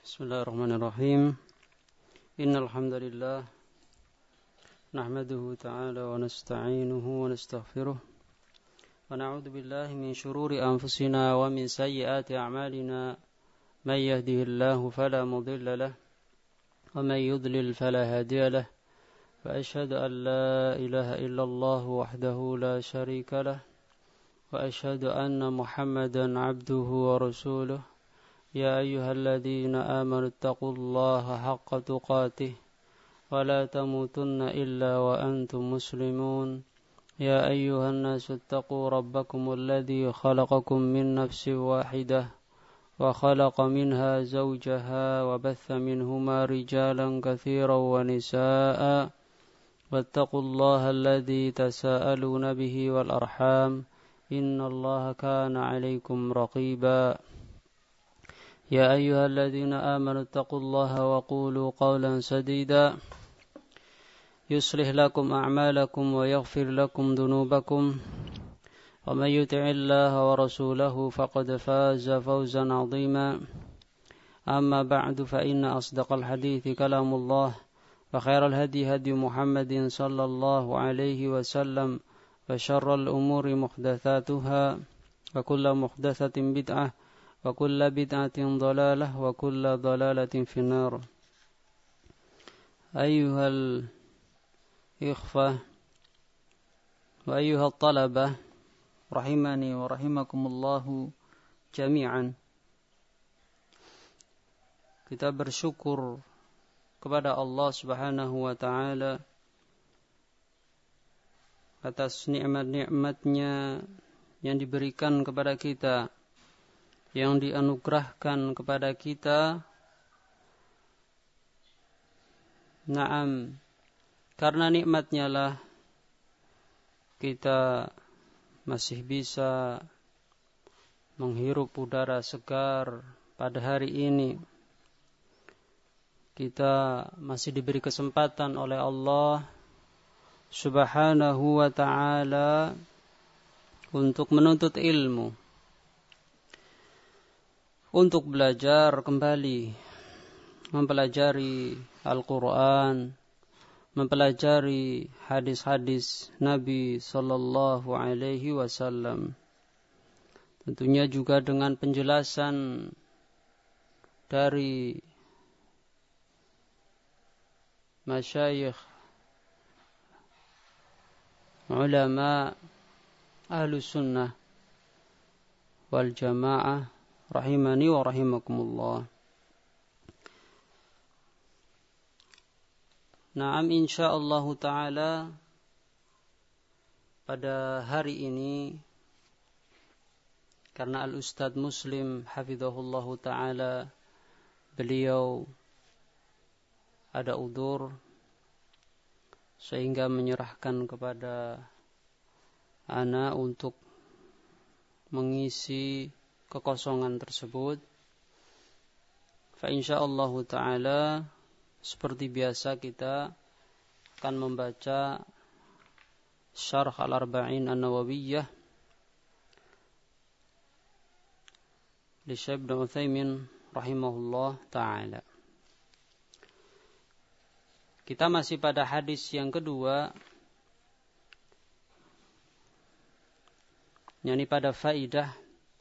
Bismillahirrahmanirrahim. Innal hamdalillah nahmaduhu ta'ala wa nasta'inuhu wa nastaghfiruh wa na'udzu billahi min shururi anfusina wa min sayyiati a'malina may yahdihillahu fala mudilla lahu wa may yudlil fala hadiya lahu wa ashhadu an la ilaha illallah wahdahu la sharika lahu wa ashhadu anna Muhammadan 'abduhu wa rasuluh. يا أيها الذين آمنوا اتقوا الله حق تقاته ولا تموتن إلا وأنتم مسلمون يا أيها الناس اتقوا ربكم الذي خلقكم من نفس واحدة وخلق منها زوجها وبث منهما رجالا كثيرا ونساء واتقوا الله الذي تساءلون به والأرحام إن الله كان عليكم رقيبا يا أيها الذين آمنوا اتقوا الله وقولوا قولا سديدا يصلح لكم أعمالكم ويغفر لكم ذنوبكم ومن يطع الله ورسوله فقد فاز فوزا عظيما أما بعد فإن أصدق الحديث كلام الله وخير الهدي هدي محمد صلى الله عليه وسلم وشر الأمور محدثاتها وكل محدثة بدعة وكل بدعة ضلالة وكل ضلالة في النار. أيها الإخوة وأيها الطلبة رحمني ورحمكم الله جميعا. Kita bersyukur kepada Allah Subhanahu wa taala atas nikmat-nikmatnya yang diberikan kepada kita, yang dianugerahkan kepada kita. Naam, karena nikmatnya lah kita masih bisa menghirup udara segar pada hari ini. Kita masih diberi kesempatan oleh Allah Subhanahu wa ta'ala untuk menuntut ilmu, untuk belajar kembali, mempelajari Al-Quran, mempelajari hadis-hadis Nabi Sallallahu Alaihi Wasallam. Tentunya juga dengan penjelasan dari masyayikh, ulama Ahlus Sunnah wal Jamaah rahimani wa rahimakumullah. Naam, insyaallah ta'ala pada hari ini, karena Al-Ustadz Muslim hafizahullahu ta'ala beliau ada udzur sehingga menyerahkan kepada ana untuk mengisi kekosongan tersebut. Fa insyaallah ta'ala seperti biasa kita akan membaca Syarh Al-Arba'in An-Nawawiyah li Syekh Ibnu Utsaimin rahimahullah ta'ala. Kita masih pada hadis yang kedua, yakni pada faidah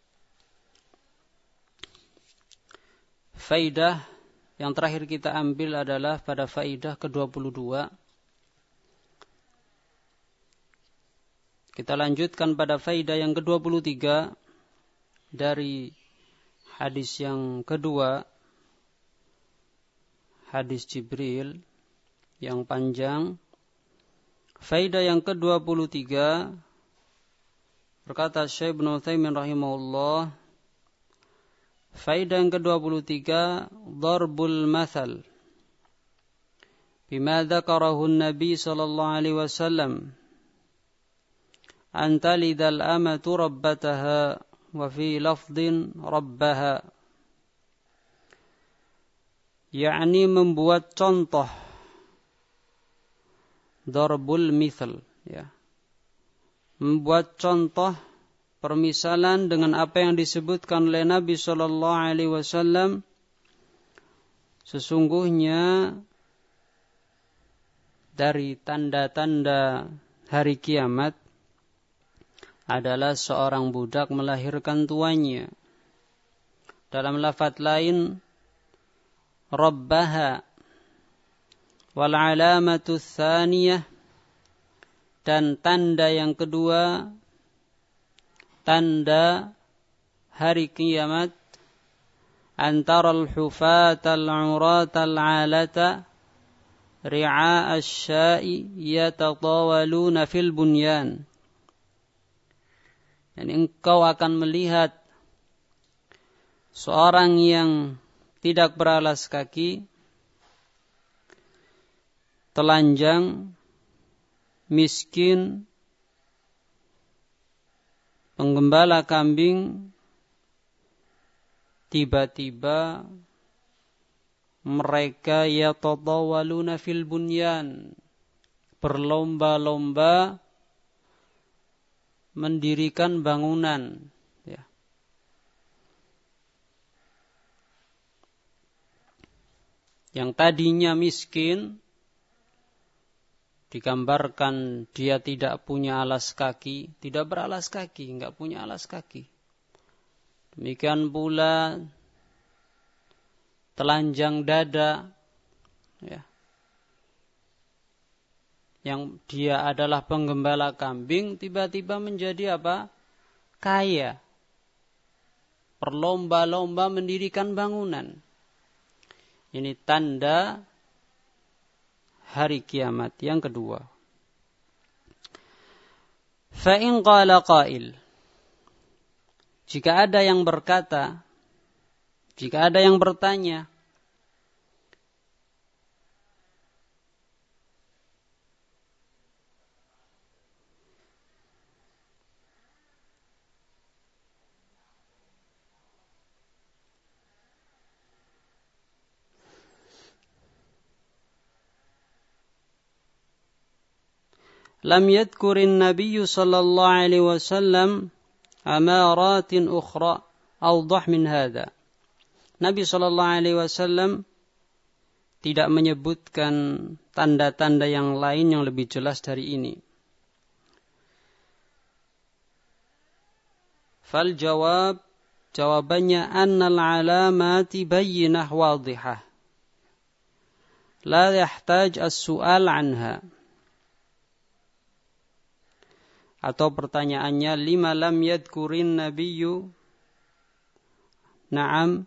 yang terakhir kita ambil adalah pada faidah ke-22. Kita lanjutkan pada faidah yang ke-23 dari hadis yang kedua, hadis Jibril yang panjang. Faidah yang ke-23 berkata Syekh Ibnu Utsaimin rahimahullah, faidah yang ke-23, darbul mathal bima dzakarahu an-nabi sallallahu alaihi wasallam an talidal amatu rabbataha wa fi lafdhin rabbaha, yakni membuat contoh, darbul mithal, ya, membuat contoh permisalan dengan apa yang disebutkan oleh Nabi sallallahu alaihi wasallam sesungguhnya dari tanda-tanda hari kiamat adalah seorang budak melahirkan tuannya. Dalam lafaz lain, Rabbaha. Wal alamatu tsaniyah, dan tanda yang kedua, tanda hari kiamat, antara al-hufata al-urata al-alata ri'a asy-sya'i yatatawaluna fil bunyan. Dan engkau akan melihat seorang yang tidak beralas kaki, telanjang, miskin, penggembala kambing, tiba-tiba mereka yatatawaluna fil bunyan, berlomba-lomba mendirikan bangunan. Ya. Yang tadinya miskin, digambarkan dia tidak punya alas kaki, tidak beralas kaki, enggak punya alas kaki. Demikian pula telanjang dada, ya, yang dia adalah penggembala kambing, tiba-tiba menjadi apa? Kaya. Berlomba-lomba mendirikan bangunan. Ini tanda hari kiamat yang kedua. Fa in qala qail, jika ada yang berkata, jika ada yang bertanya, lam yadhkurin nabiyyu sallallahu alaihi wasallam amaratin ukhra awdah min hadha. Nabi sallallahu alaihi wasallam tidak menyebutkan tanda-tanda yang lain yang lebih jelas dari ini. Fal jawab, jawabannya annal alamati bayyinah wadihah. La yahtaj as-su'al anha. Atau pertanyaannya, lima lam yadhkurin nabiyyu, na'am,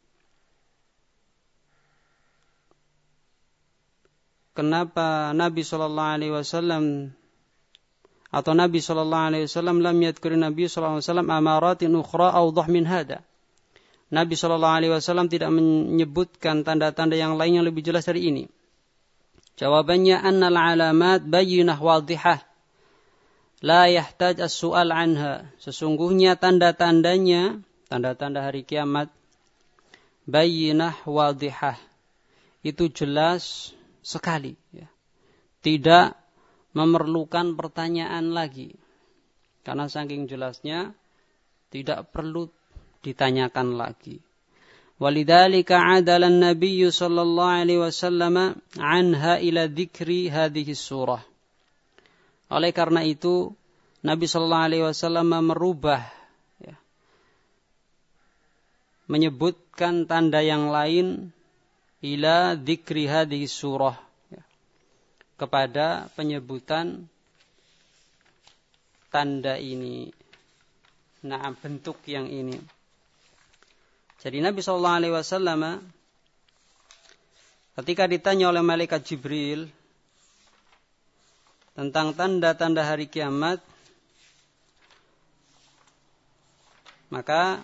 kenapa Nabi sallallahu alaihi wasallam atau Nabi sallallahu alaihi wasallam lam yadhkurin Nabi sallallahu alaihi wasallam amaratin ukhra awdah min hada. Nabi sallallahu alaihi wasallam tidak menyebutkan tanda-tanda yang lain yang lebih jelas dari ini. Jawabannya, annal alamat bayyinah wadihah. La yahtaj as-su'al anha. Sesungguhnya tanda-tandanya, tanda-tanda hari kiamat, bayyinah wadihah, itu jelas sekali, ya. Tidak memerlukan pertanyaan lagi, karena saking jelasnya tidak perlu ditanyakan lagi. Walidzalika 'adala an-nabiy sallallahu alaihi wasallam anha ila dzikri hadhihi surah. Oleh karena itu, Nabi sallallahu alaihi wasallam merubah, ya, menyebutkan tanda yang lain ila dzikri hadhihi surah, ya, kepada penyebutan tanda ini. Nah, bentuk yang ini. Jadi Nabi sallallahu alaihi wasallam ketika ditanya oleh malaikat Jibril tentang tanda-tanda hari kiamat, maka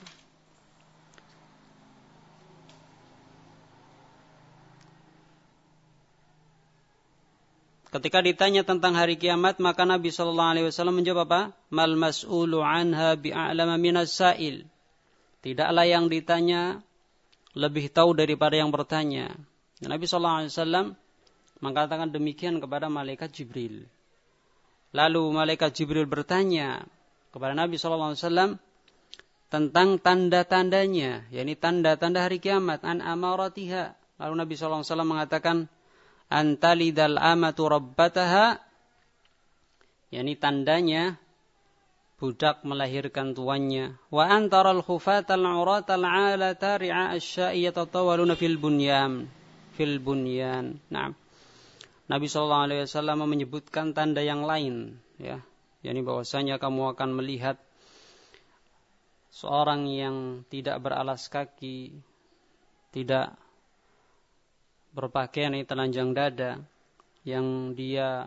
ketika ditanya tentang hari kiamat, maka Nabi sallallahu alaihi wasallam menjawab apa? Mal mas'ulu anha bi'a'lama minas sa'il. Tidaklah yang ditanya lebih tahu daripada yang bertanya. Nabi sallallahu alaihi wasallam mengatakan demikian kepada malaikat Jibril. Lalu malaikat Jibril bertanya kepada Nabi sallallahu alaihi wasallam tentang tanda-tandanya, yakni tanda-tanda hari kiamat, an amaratiha, Lalu Nabi SAW mengatakan, antalidal amatu rabbataha, yakni tandanya budak melahirkan tuannya. Wa antaral khufatal uratal alata ri'a asya'i yatatawaluna fil bunyan. Nah, Nabi SAW menyebutkan tanda yang lain, ya, yakni bahwasanya kamu akan melihat seorang yang tidak beralas kaki, tidak berpakaian yang telanjang dada, yang dia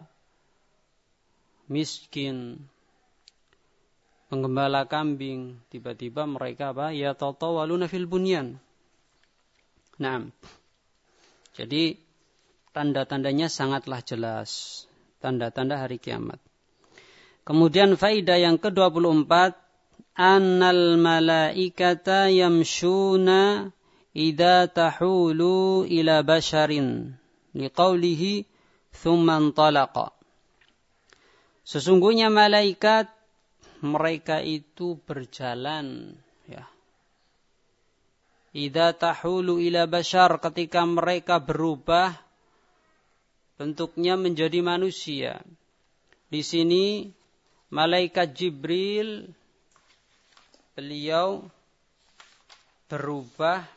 miskin, penggembala kambing, tiba-tiba mereka ya tatawaluna fil bunyan. Nah, jadi tanda-tandanya sangatlah jelas, tanda-tanda hari kiamat. Kemudian faedah yang ke-24, annal malaikata yamshuna idza tahulu ila basharin liqaulihi thumma intalaqa. Sesungguhnya malaikat mereka itu berjalan, ya. Idza tahulu ila bashar, ketika mereka berubah bentuknya menjadi manusia. Di sini malaikat Jibril beliau berubah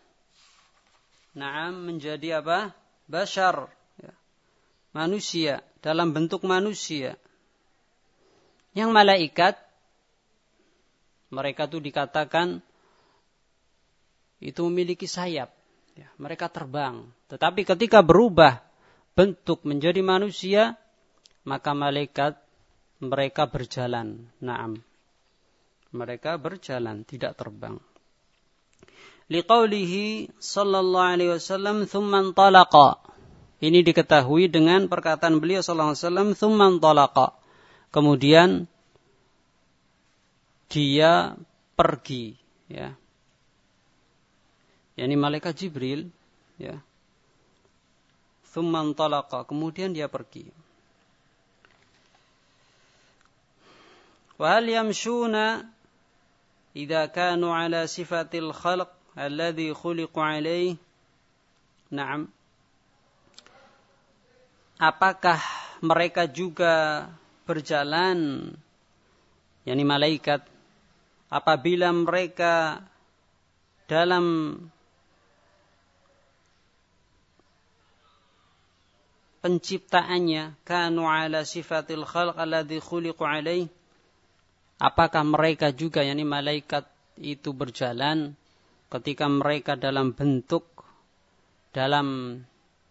menjadi apa? Bashar, ya. Manusia, dalam bentuk manusia. Yang malaikat mereka itu dikatakan itu memiliki sayap, ya, mereka terbang. Tetapi ketika berubah bentuk menjadi manusia, maka malaikat mereka berjalan. Mereka berjalan, tidak terbang. Liqaulihi sallallahu alaihi wasallam thumma intalaqa. Ini diketahui dengan perkataan beliau sallallahu alaihi wasallam thumma intalaqa. Kemudian dia pergi, ya. Yani malaikat Jibril, ya. Thumma intalaqa, kemudian dia pergi. Wa hal yamshuna idza kanu ala sifatil khalq alladhi khuliqu alaihi. Naam. Apakah mereka juga berjalan, yakni malaikat, apabila mereka dalam penciptaannya kanu ala sifatil khalq alladhi khuliqu alaihi, apakah mereka juga, yakni malaikat itu berjalan ketika mereka dalam bentuk, dalam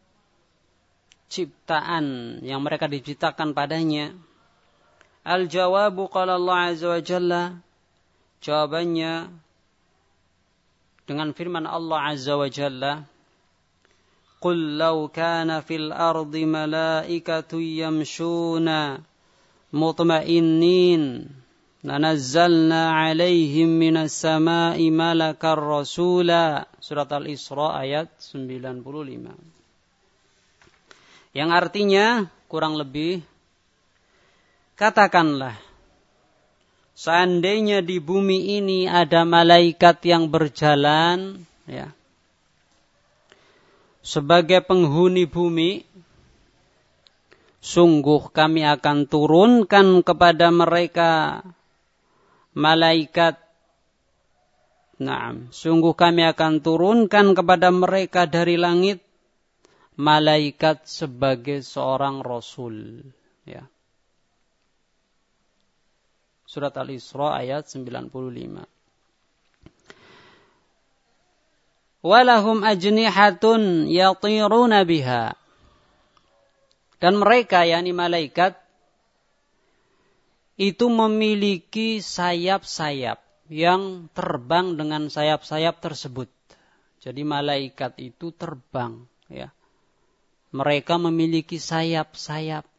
ciptaan yang mereka diciptakan padanya? Al-jawabu qala Allah azza wa jalla, jawabannya dengan firman Allah azza wa jalla, qul law kana fil ardi malaikatu yamshuna mutma'innin lanazzalna 'alaihim minas sama'i malakar rasula. Surat Al-Isra ayat 95. Yang artinya kurang lebih, katakanlah, seandainya di bumi ini ada malaikat yang berjalan, ya, sebagai penghuni bumi, sungguh kami akan turunkan kepada mereka malaikat. Sungguh kami akan turunkan kepada mereka dari langit malaikat sebagai seorang rasul, ya. Surat Al-Isra ayat 95. Walahum ajnihatun yatiruna biha. Dan mereka, yakni malaikat, itu memiliki sayap-sayap yang terbang dengan sayap-sayap tersebut. Jadi malaikat itu terbang, ya. Mereka memiliki sayap-sayap.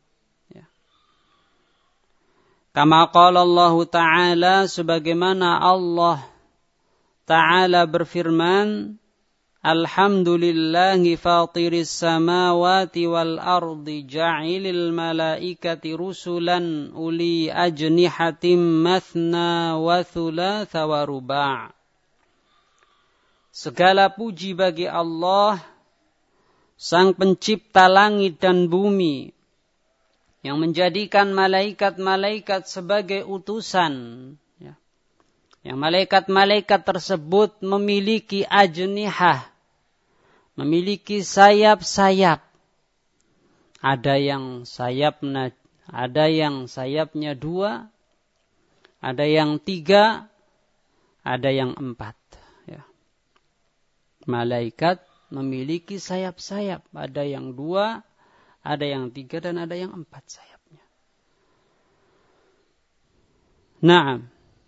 Kama qala Allah Ta'ala, sebagaimana Allah Ta'ala berfirman, Alhamdulillahi fatiris samawati wal ardi ja'ilil malaikati rusulan uli ajnihatim mathna wa thulatha wa ruba'. Segala puji bagi Allah Sang pencipta langit dan bumi, yang menjadikan malaikat-malaikat sebagai utusan, ya. Yang malaikat-malaikat tersebut memiliki ajnihah, memiliki sayap-sayap. Ada yang sayapnya 2, ada yang 3, ada yang 4. Ya. Malaikat memiliki sayap-sayap, ada yang 2, ada yang 3, dan ada yang 4 sayapnya. Nah,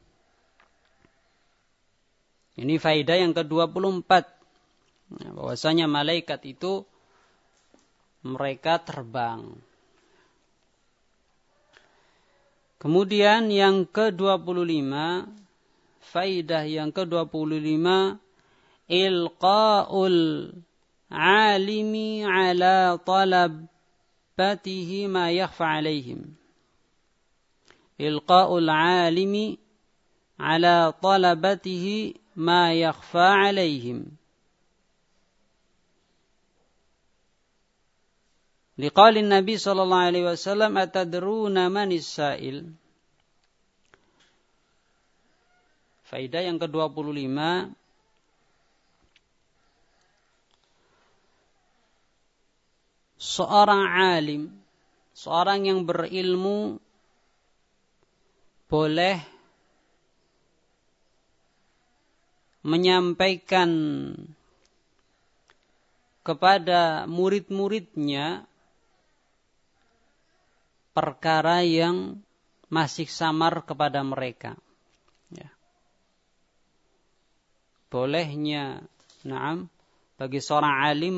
ini faedah yang ke-24. Bahwasanya malaikat itu mereka terbang. Kemudian yang ke-25, faedah yang ke-25, ilqa'ul alimi ala talabatihi ma yakhfa alaihim. Ilqa'ul alimi ala talabatihi ma yakhfa alaihim. Liqaulin Nabi sallallahu alaihi wasallam, atadruna manis sa'il. Faedah yang ke-25, seorang alim, seorang yang berilmu boleh menyampaikan kepada murid-muridnya perkara yang masih samar kepada mereka. Ya. Bolehnya, bagi seorang alim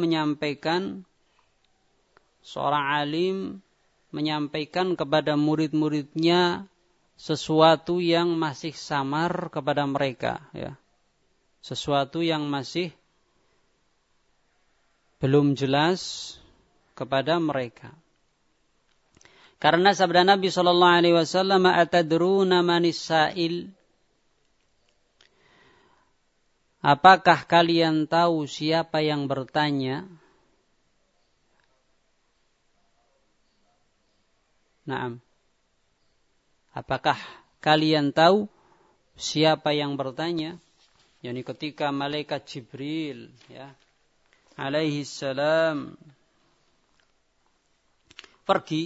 menyampaikan kepada murid-muridnya sesuatu yang masih samar kepada mereka, ya. Sesuatu yang masih belum jelas kepada mereka. Karena sabda Nabi sallallahu alaihi wasallam, atadruna manis sa'il? Apakah kalian tahu siapa yang bertanya? Naam. Apakah kalian tahu siapa yang bertanya? Yani ketika malaikat Jibril, ya, alaihi salam, pergi,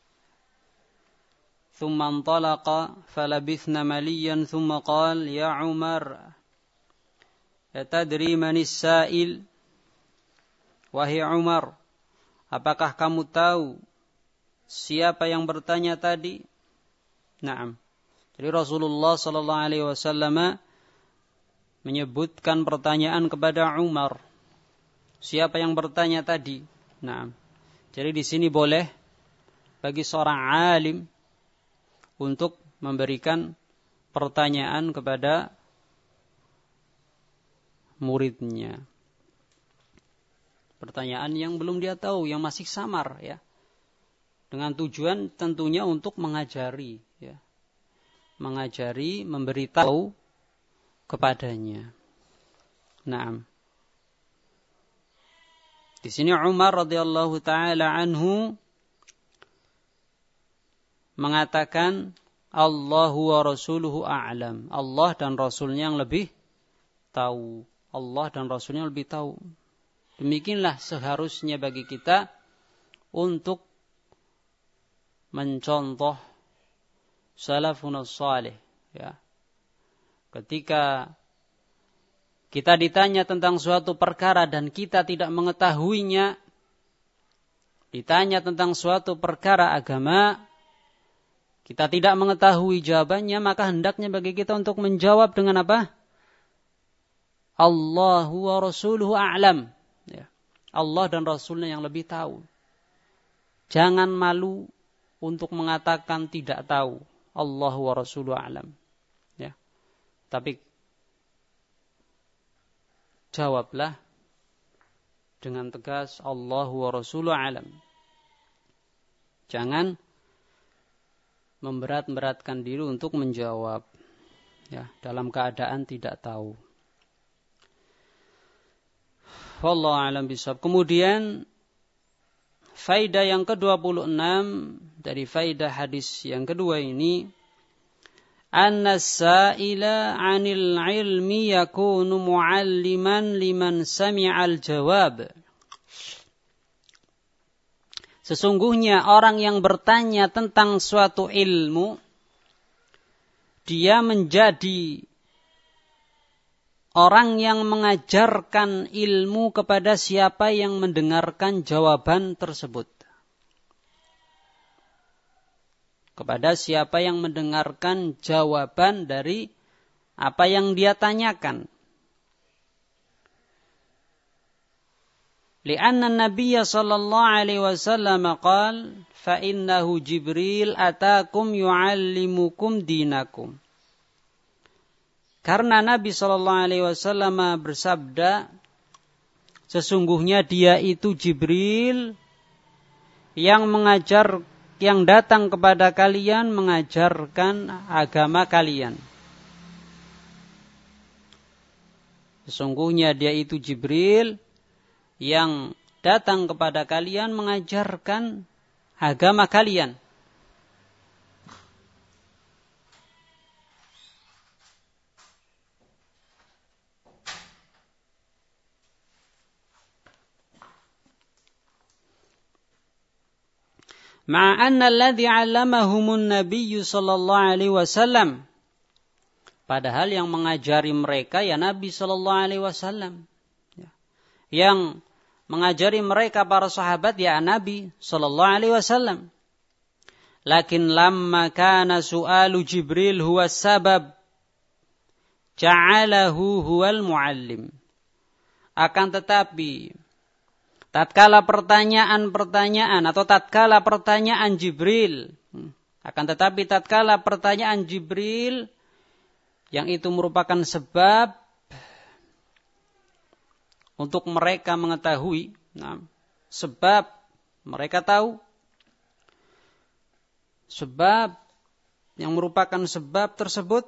thumma antalaqa falabithna maliyan thumma qala ya Umar, atadri manis sa'il? Wahai Umar, apakah kamu tahu siapa yang bertanya tadi? Naam. Jadi Rasulullah sallallahu alaihi wasallam menyebutkan pertanyaan kepada Umar. Siapa yang bertanya tadi? Naam. Jadi di sini boleh bagi seorang alim untuk memberikan pertanyaan kepada muridnya. Pertanyaan yang belum dia tahu, yang masih samar, ya. Dengan tujuan tentunya untuk mengajari, ya. Mengajari, memberitahu kepadanya. Naam. Di sini Umar radhiyallahu taala anhu mengatakan, Allahu wa rasuluhu a'lam. Allah dan Rasulnya yang lebih tahu. Allah dan Rasulnya yang lebih tahu. Demikianlah seharusnya bagi kita untuk mencontoh salafun salih, ya. Ketika kita ditanya tentang suatu perkara dan kita tidak mengetahuinya, ditanya tentang suatu perkara agama, kita tidak mengetahui jawabannya, maka hendaknya bagi kita untuk menjawab dengan apa? Allahu wa rasuluhu a'lam. Ya. Allah dan Rasulnya yang lebih tahu. Jangan malu untuk mengatakan tidak tahu. Allahu wa rasuluhu a'lam. Ya. Tapi jawablah dengan tegas, Allahu wa rasuluhu a'lam. Jangan memberat-beratkan diri untuk menjawab, ya, dalam keadaan tidak tahu. Wallahu a'lam bishawab. Kemudian faidah yang ke-26 dari faidah hadis yang kedua ini, anna as-sa'ila 'anil 'ilmi yakunu mu'alliman liman sami'al jawab. Sesungguhnya orang yang bertanya tentang suatu ilmu, dia menjadi orang yang mengajarkan ilmu kepada siapa yang mendengarkan jawaban tersebut. Kepada siapa yang mendengarkan jawaban dari apa yang dia tanyakan. Lianna Nabiya sallallahu alaihi wasallam qala fa innahu Jibril atakum yu'allimukum dinakum. Karena Nabi sallallahu alaihi wasallam bersabda, sesungguhnya dia itu Jibril yang datang kepada kalian mengajarkan agama kalian. Sesungguhnya dia itu Jibril yang datang kepada kalian mengajarkan agama kalian. Ma'anna alladhi 'allamahumun nabiyyu sallallahu alaihi wasallam. Padahal yang mengajari mereka ya Nabi sallallahu alaihi wasallam. Yang mengajari mereka para sahabat ya Nabi sallallahu alaihi wasallam. Lakin lamma kana su'alu Jibril huwa sabab ja'alahu huwal muallim. Akan tetapi tatkala pertanyaan Jibril, yang itu merupakan sebab untuk mereka mengetahui, sebab mereka tahu, sebab yang merupakan sebab tersebut,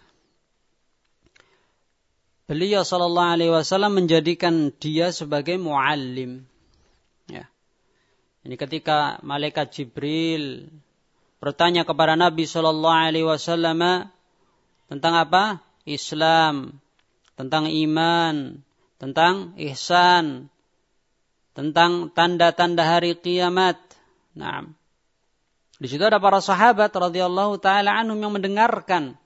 beliau sallallahu alaihi wasallam menjadikan dia sebagai muallim. Ya. Ini ketika malaikat Jibril bertanya kepada Nabi sallallahu alaihi wasallam tentang apa? Islam, tentang iman, tentang ihsan, tentang tanda-tanda hari kiamat. Nah, di situ ada para sahabat radhiyallahu taala anhum yang mendengarkan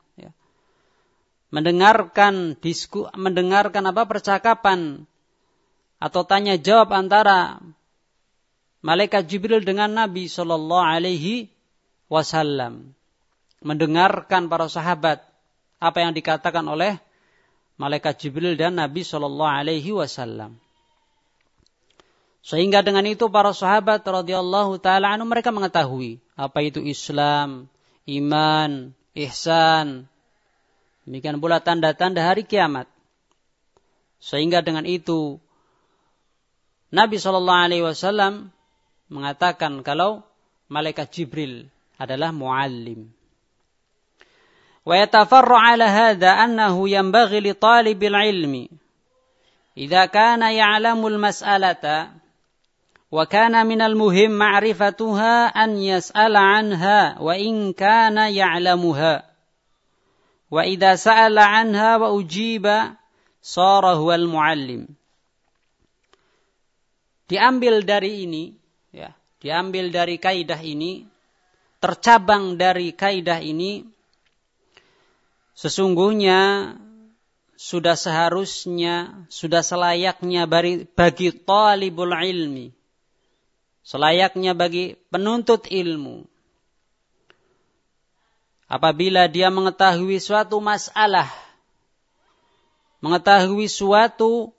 percakapan atau tanya jawab antara malaikat Jibril dengan Nabi sallallahu alaihi wasallam. Mendengarkan para sahabat apa yang dikatakan oleh malaikat Jibril dan Nabi sallallahu alaihi wasallam. Sehingga dengan itu para sahabat radhiyallahu taala anhum mereka mengetahui apa itu Islam, iman, ihsan. Demikian pula tanda-tanda hari kiamat. Sehingga dengan itu Nabi SAW mengatakan kalau malaikat Jibril adalah muallim. Wa yatafarru ala hadha annahu yanbaghi li talibil ilmi idza kana ya'lamu al-mas'alata wa kana min al-muhim ma'rifatuha an yas'ala anha wa in kana ya'lamuha. Wa idza sa'ala anha wa ujiba sara huwal muallim. Diambil dari ini, ya, diambil dari kaidah ini, tercabang dari kaidah ini, sesungguhnya sudah seharusnya, sudah selayaknya bagi talibul ilmi, selayaknya bagi penuntut ilmu, apabila dia mengetahui suatu masalah, mengetahui suatu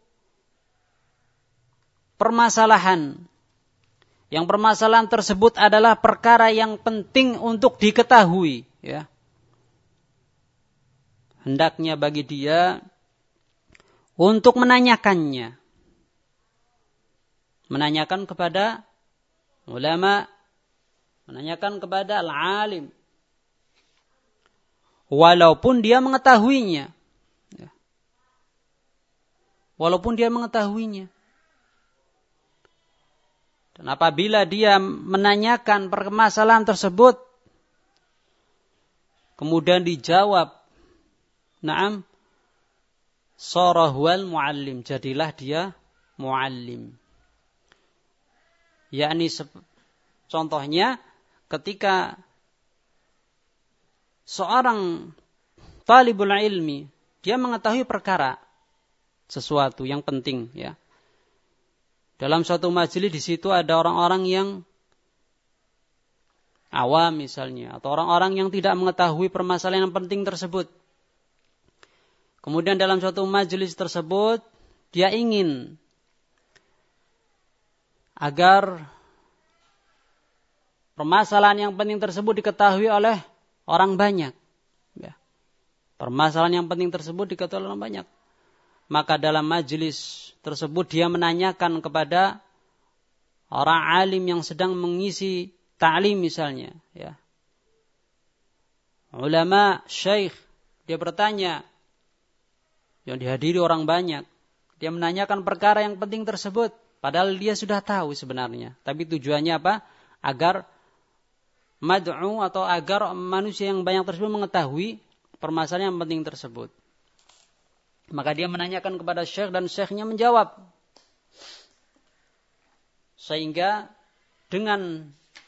permasalahan, yang permasalahan tersebut adalah perkara yang penting untuk diketahui, ya. Hendaknya bagi dia untuk menanyakannya. Menanyakan kepada ulama, menanyakan kepada al-alim. Walaupun dia mengetahuinya. Walaupun dia mengetahuinya. Dan apabila dia menanyakan permasalahan tersebut, kemudian dijawab, na'am, shara huwal muallim, jadilah dia muallim. Yakni contohnya ketika seorang talibul ilmi, dia mengetahui perkara sesuatu yang penting, ya. Dalam suatu majelis di situ ada orang-orang yang awam misalnya, atau orang-orang yang tidak mengetahui permasalahan yang penting tersebut. Kemudian dalam suatu majelis tersebut, dia ingin agar permasalahan yang penting tersebut diketahui oleh orang banyak. Ya. Permasalahan yang penting tersebut diketahui oleh orang banyak. Maka dalam majelis tersebut dia menanyakan kepada orang alim yang sedang mengisi ta'lim misalnya. Ya. Ulama, syekh, dia bertanya, yang dihadiri orang banyak. Dia menanyakan perkara yang penting tersebut. Padahal dia sudah tahu sebenarnya. Tapi tujuannya apa? Agar mad'u atau agar manusia yang banyak tersebut mengetahui permasalahan yang penting tersebut. Maka dia menanyakan kepada syekh dan syekhnya menjawab. Sehingga dengan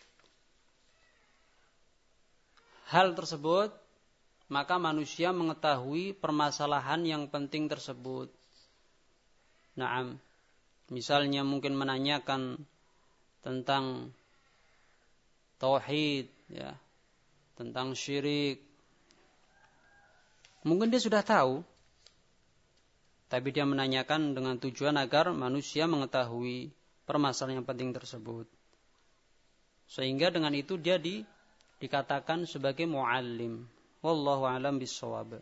hal tersebut, maka manusia mengetahui permasalahan yang penting tersebut. Naam. Misalnya mungkin menanyakan tentang tauhid, ya, tentang syirik. Mungkin dia sudah tahu, tapi dia menanyakan dengan tujuan agar manusia mengetahui permasalahan yang penting tersebut. Sehingga dengan itu dia dikatakan sebagai muallim. Wallahu a'lam bis-shawab.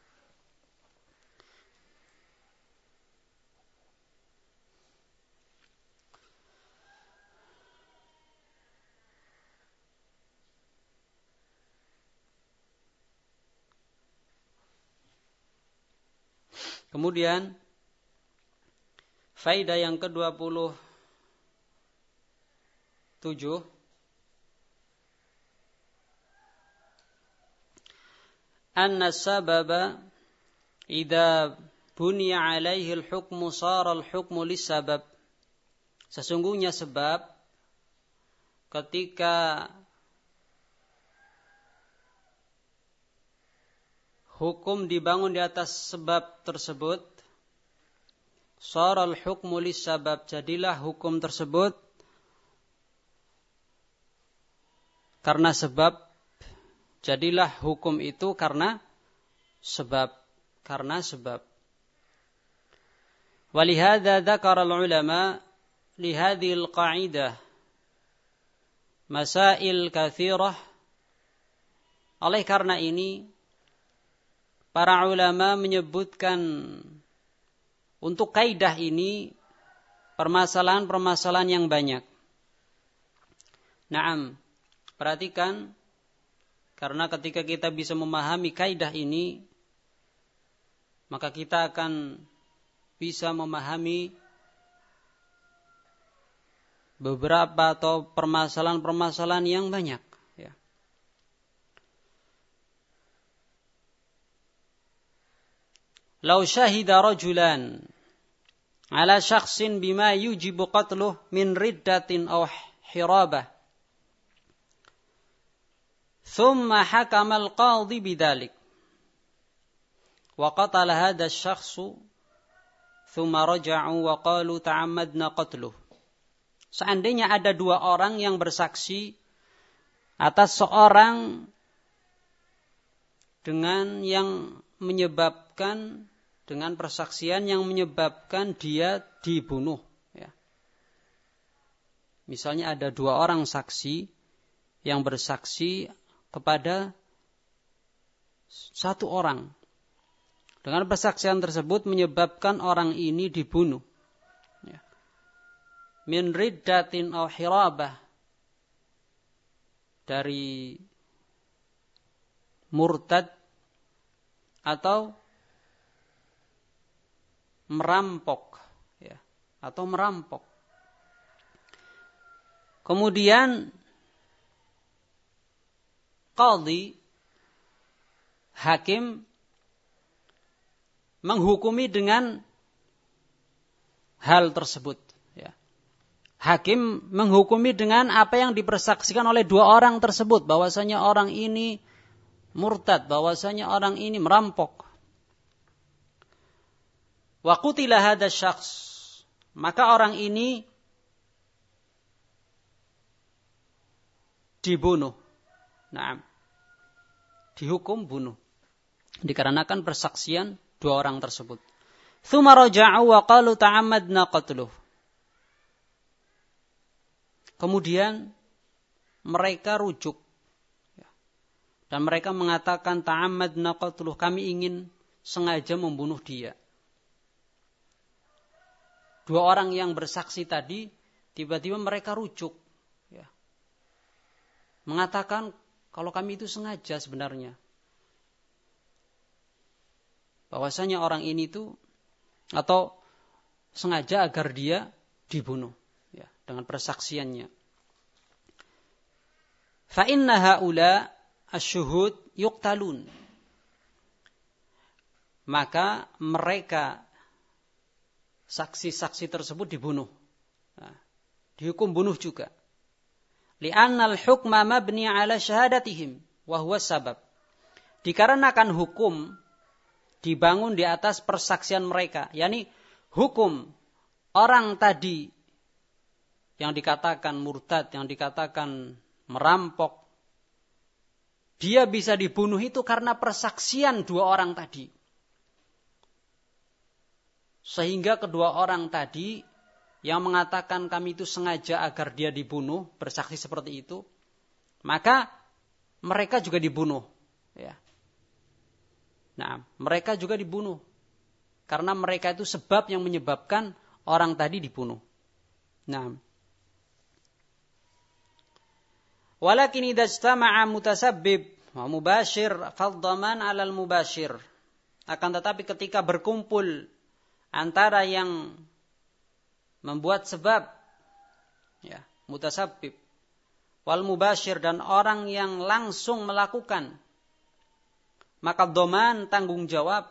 Kemudian faedah yang ke-27, anna sababa idza buniya alaihi al-hukmu sara al-hukmu lis-sabab. Sesungguhnya sebab ketika hukum dibangun di atas sebab tersebut, sara al-hukmu lis-sabab, jadilah hukum tersebut karena sebab, jadilah hukum itu karena sebab. Walihada dzakara al-ulama li hadhihi al-qa'idah masail katsirah. Oleh karena ini para ulama menyebutkan untuk kaidah ini permasalahan-permasalahan yang banyak. Naam, perhatikan, karena ketika kita bisa memahami kaidah ini, maka kita akan bisa memahami beberapa atau permasalahan-permasalahan yang banyak. Lau syahida rajulan ala syakhsin bima yujibu qatluh min riddatin aw hirabah thumma hakama al-qadhi bidzalik wa qatala hadha asy-syakhsu thumma raja'u wa qalu ta'ammadna qatluh. Seandainya ada dua orang yang bersaksi atas seorang dengan yang menyebabkan, dengan persaksian yang menyebabkan dia dibunuh. Ya. Misalnya ada dua orang saksi yang bersaksi kepada satu orang. Dengan persaksian tersebut menyebabkan orang ini dibunuh. Ya. Min riddatin aw hirabah, dari murtad atau merampok, ya, atau merampok. Kemudian qadhi, hakim, menghukumi dengan hal tersebut. Ya. Hakim menghukumi dengan apa yang dipersaksikan oleh dua orang tersebut, bahwasanya orang ini murtad, bahwasanya orang ini merampok. Wa qutila hadha syakhs, maka orang ini dibunuh. Nah, dihukum bunuh dikarenakan persaksian dua orang tersebut. Tsumma raja'u wa qalu ta'ammadna qatluh. Kemudian mereka rujuk dan mereka mengatakan ta'ammadna qatluh, kami ingin sengaja membunuh dia. Dua orang yang bersaksi tadi tiba-tiba mereka rujuk, mengatakan kalau kami itu sengaja sebenarnya. Bahwasanya orang ini itu atau sengaja agar dia dibunuh dengan persaksiannya. Fa inna haula asyuhud yuqtalun. Maka mereka saksi-saksi tersebut dibunuh. Dihukum bunuh juga. Li'annal hukma mabni ala syahadatihim wa huwa sabab. Dikarenakan hukum dibangun di atas persaksian mereka, yakni hukum orang tadi yang dikatakan murtad, yang dikatakan merampok, dia bisa dibunuh itu karena persaksian dua orang tadi. Sehingga kedua orang tadi yang mengatakan kami itu sengaja agar dia dibunuh, bersaksi seperti itu, maka mereka juga dibunuh. Nah, mereka juga dibunuh karena mereka itu sebab yang menyebabkan orang tadi dibunuh. Nah, walakin idza ijtama'a mutasabbib wa mubashir faddaman 'alal mubashir. Akan tetapi ketika berkumpul antara yang membuat sebab, mutasabbib, wal mubashir, dan orang yang langsung melakukan, maka dhaman, tanggung jawab,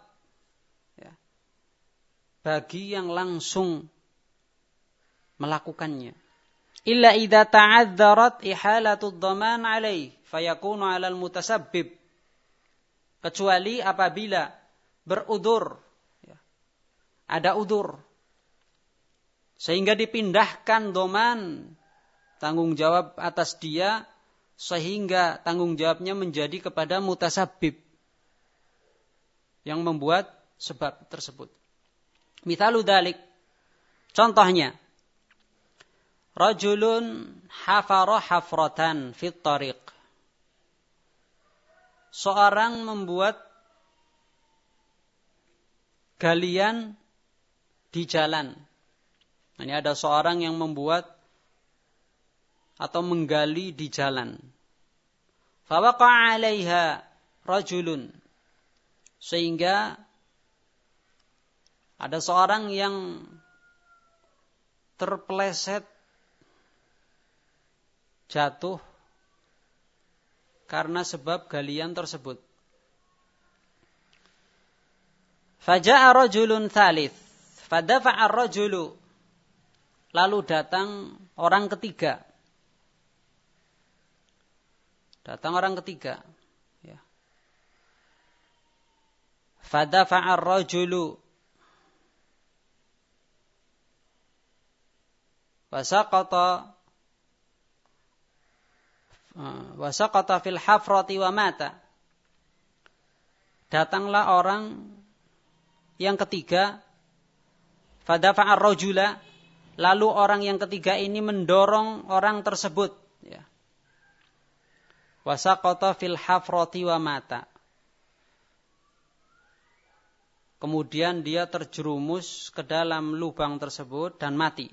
bagi yang langsung melakukannya. Illa idza ta'adzarat ihalatu dhaman alaih fayakunu 'alal mutasabbib. Kecuali apabila berudzur, ada udzur, sehingga dipindahkan dhaman, tanggung jawab atas dia, sehingga tanggung jawabnya menjadi kepada mutasabbib yang membuat sebab tersebut. Mithalu dzalik, contohnya, rajulun hafara hafratan fit tariq. Seorang membuat galian di jalan. Ini ada seorang yang membuat atau menggali di jalan. Fawaqa'a 'alaiha rajulun. Sehingga ada seorang yang terpeleset, jatuh karena sebab galian tersebut. Faja'a rajulun tsalits, fadafa'a ar-rajulu. Lalu datang orang ketiga. Datang orang ketiga. Fadafa'a ar-rajulu wasaqata fil hafrati wa mata. Datanglah orang yang ketiga, fadafa'a ar-rajula, lalu orang yang ketiga ini mendorong orang tersebut, wasaqata fil hafrati wa mata. Kemudian dia terjerumus ke dalam lubang tersebut dan mati.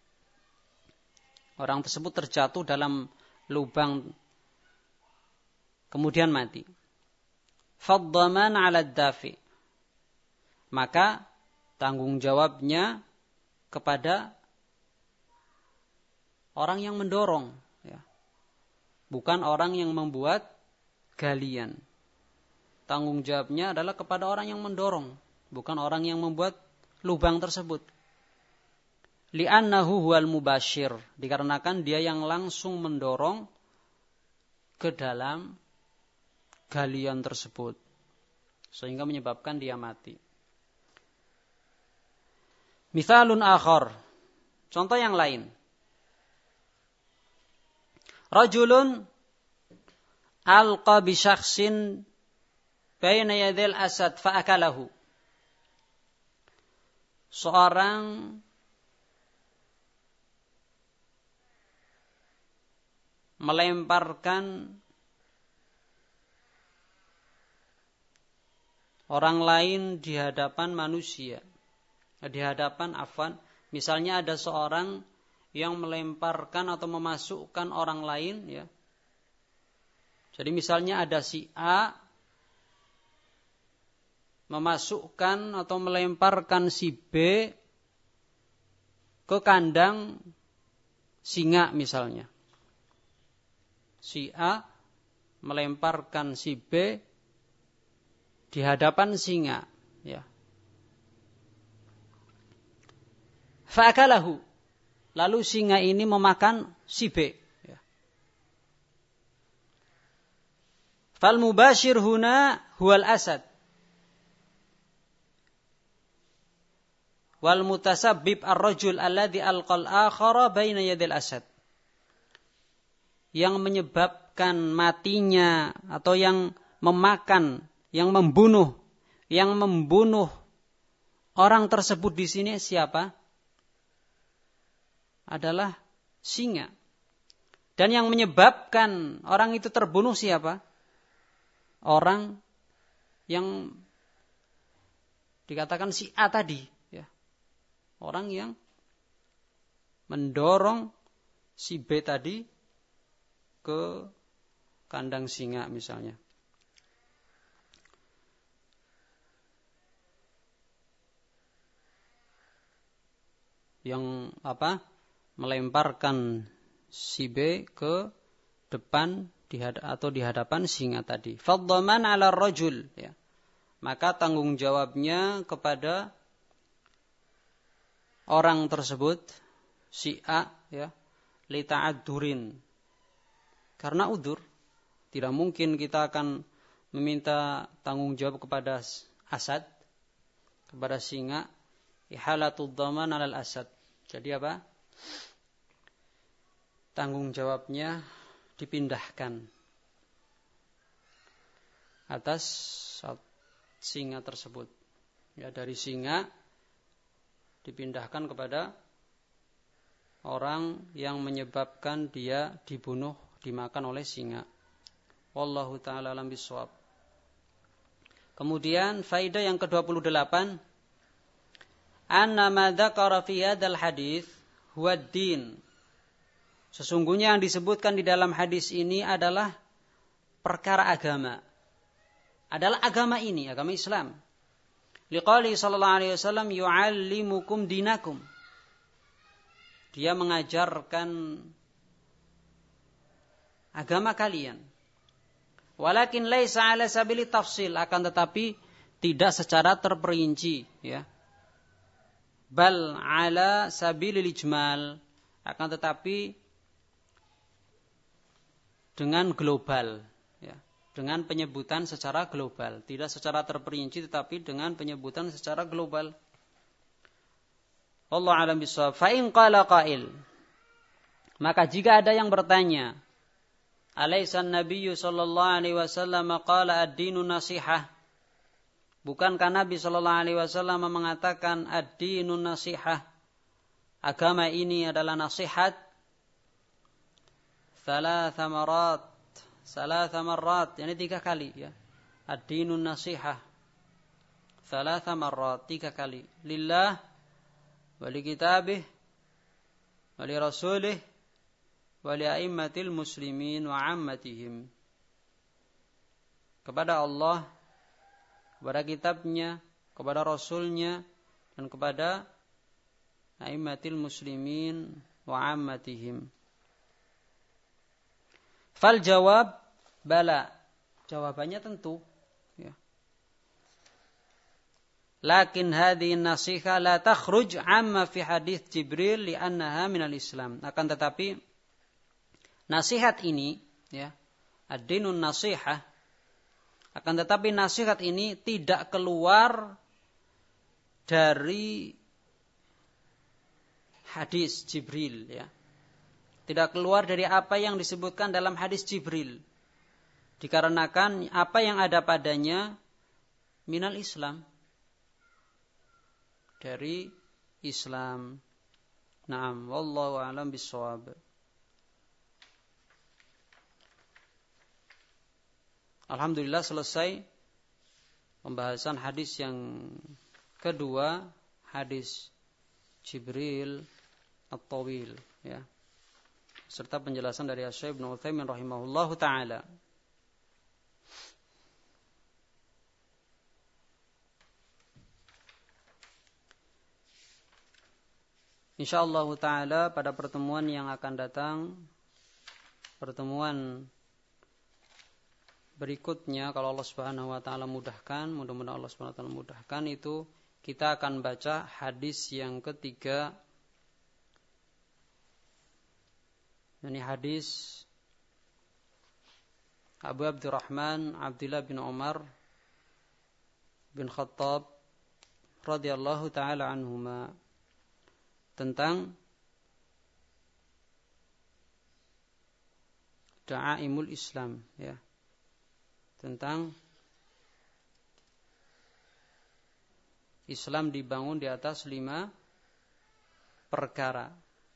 Orang tersebut terjatuh dalam lubang kemudian mati. Faddaman 'ala ad-dafi. Maka tanggung jawabnya kepada orang yang mendorong, ya. Bukan orang yang membuat galian. Tanggung jawabnya adalah kepada orang yang mendorong, bukan orang yang membuat lubang tersebut. Li'annahu huwal mubashir, dikarenakan dia yang langsung mendorong ke dalam galian tersebut, sehingga menyebabkan dia mati. Mithalun akhar, contoh yang lain. Rajulun alqa bi syakhsin baina yadil asad fa'akalahu. Seorang melemparkan orang lain di hadapan manusia. Di hadapan misalnya ada seorang yang melemparkan atau memasukkan orang lain, ya. Jadi misalnya ada si A memasukkan atau melemparkan si B ke kandang singa misalnya. Si A melemparkan si B di hadapan singa, ya. Fa'akalahu, lalu singa ini memakan si B, ya. Fal mubashir huna huwal asad wal mutasabbib ar-rajul alladhi alqal akhara baina yadil asad. Yang menyebabkan matinya atau yang memakan, yang membunuh orang tersebut di sini siapa? Adalah singa. Dan yang menyebabkan orang itu terbunuh siapa? Orang yang dikatakan si A tadi, ya. Orang yang mendorong si B tadi ke kandang singa misalnya. Yang melemparkan si B ke depan di hadapan singa tadi. Faddaman 'ala rajul, ya. Maka tanggung jawabnya kepada orang tersebut, si A, ya, li ta'addurin. Karena udzur, tidak mungkin kita akan meminta tanggung jawab kepada asad, kepada singa, ihalatud dhaman 'alal asad. Jadi apa? Tanggung jawabnya dipindahkan atas singa tersebut. Ya, dari singa dipindahkan kepada orang yang menyebabkan dia dibunuh, dimakan oleh singa. Wallahu ta'ala alam bisawab. Kemudian faedah yang ke-28, anna ma dzakara fi hadzal hadits huwa ad-din. Sesungguhnya yang disebutkan di dalam hadis ini adalah perkara agama. Adalah agama ini, agama Islam. Liqali sallallahu alaihi wasallam yu'allimukum dinakum. Dia mengajarkan agama kalian. Walakin laisa ala sabili tafsil, akan tetapi tidak secara terperinci, ya. Bal ala sabilil ijmal, akan tetapi dengan global, ya, dengan penyebutan secara global, tidak secara terperinci tetapi dengan penyebutan secara global. Wallahu a'lam bishawab. Fa in qala qail, maka jika ada yang bertanya, alaysa an-nabiyyu sallallahu alaihi wasallam qala ad-dinu nasihah, bukankah Nabi sallallahu alaihi wasallam mengatakan ad-dinu nasihah, agama ini adalah nasihat? Thalatha marrat, yani 3 kali, ya. Ad-dinun nasihah. Thalatha marrat, 3 kali. Lillah, wa li kitabih, wa li rasulih, wa li a'immatil muslimin wa ammatihim. Kepada Allah, kepada kitabnya, kepada rasulnya, dan kepada a'immatil muslimin wa ammatihim, Fal jawab bala. Jawabannya tentu. Ya. Lakin hadhihi nasiha la takhruj amma fi hadits Jibril li'annaha minal Islam. Akan tetapi nasihat ini, ya, ad-dinun nasihah, akan tetapi nasihat ini tidak keluar dari hadis Jibril, ya. Tidak keluar dari apa yang disebutkan dalam hadis Jibril. Dikarenakan apa yang ada padanya minal Islam. Dari Islam. Naam, wallahu a'lam bissawab. Alhamdulillah selesai pembahasan hadis yang kedua, hadis Jibril at-Tawil, ya. Serta penjelasan dari Syekh Ibnu Utsaimin rahimahullahu taala. Insyaallah taala pada pertemuan yang akan datang, pertemuan berikutnya kalau Allah Subhanahu wa taala mudahkan, mudah-mudahan Allah Subhanahu wa taala mudahkan, itu kita akan baca hadis yang ketiga. Ini hadis Abu Abdurrahman Abdullah bin Umar bin Khattab radhiyallahu taala anhuma tentang da'aimul Islam, ya. Tentang Islam dibangun di atas 5 perkara.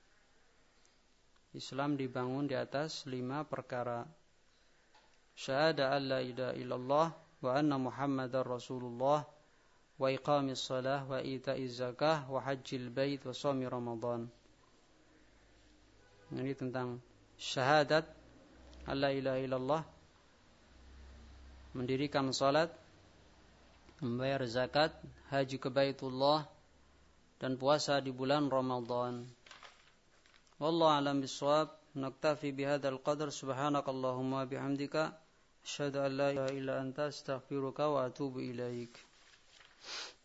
Islam dibangun di atas 5 perkara. Syahada an la ilaha illallah wa anna Muhammadar Rasulullah wa iqamis shalah wa ita'iz zakah wa hajjil bait wa shaumi Ramadan. Ini tentang syahadat an la ilaha illallah, mendirikan salat, membayar zakat, haji ke Baitullah, dan puasa di bulan Ramadan. Wallahu a'lam bishawab. Naktafi bihadzal qadar. Subhanakallahumma bihamdika asyhadu an la ilaha illa anta astaghfiruka wa atubu ilaik.